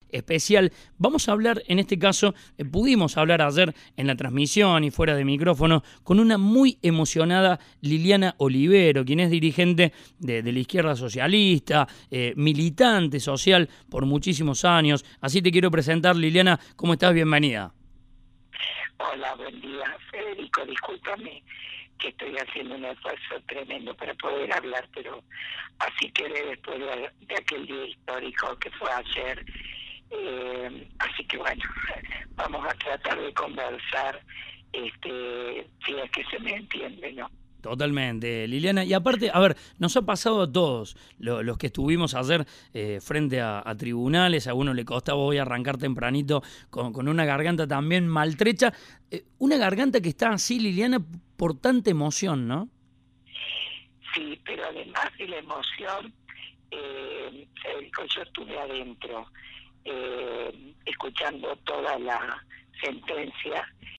especial. Vamos a hablar, en este caso, pudimos hablar ayer en la transmisión y fuera de micrófono, con una muy emocionada Liliana Olivero, quien es dirigente de la izquierda socialista, militante social por muchísimos años. Así te quiero presentar, Liliana. ¿Cómo estás? Bienvenida. Hola, buen día, Federico. Discúlpame que estoy haciendo un esfuerzo tremendo para poder hablar, pero así quedé después de aquel día histórico que fue ayer. Así que bueno, vamos a tratar de conversar, si es que se me entiende, ¿no? Totalmente, Liliana. Y aparte, a ver, nos ha pasado a todos, los que estuvimos ayer frente a tribunales, a uno le costaba hoy arrancar tempranito con una garganta también maltrecha, una garganta que está así, Liliana, por tanta emoción, ¿no? Sí, pero además de la emoción, Federico, yo estuve adentro, escuchando toda la sentencia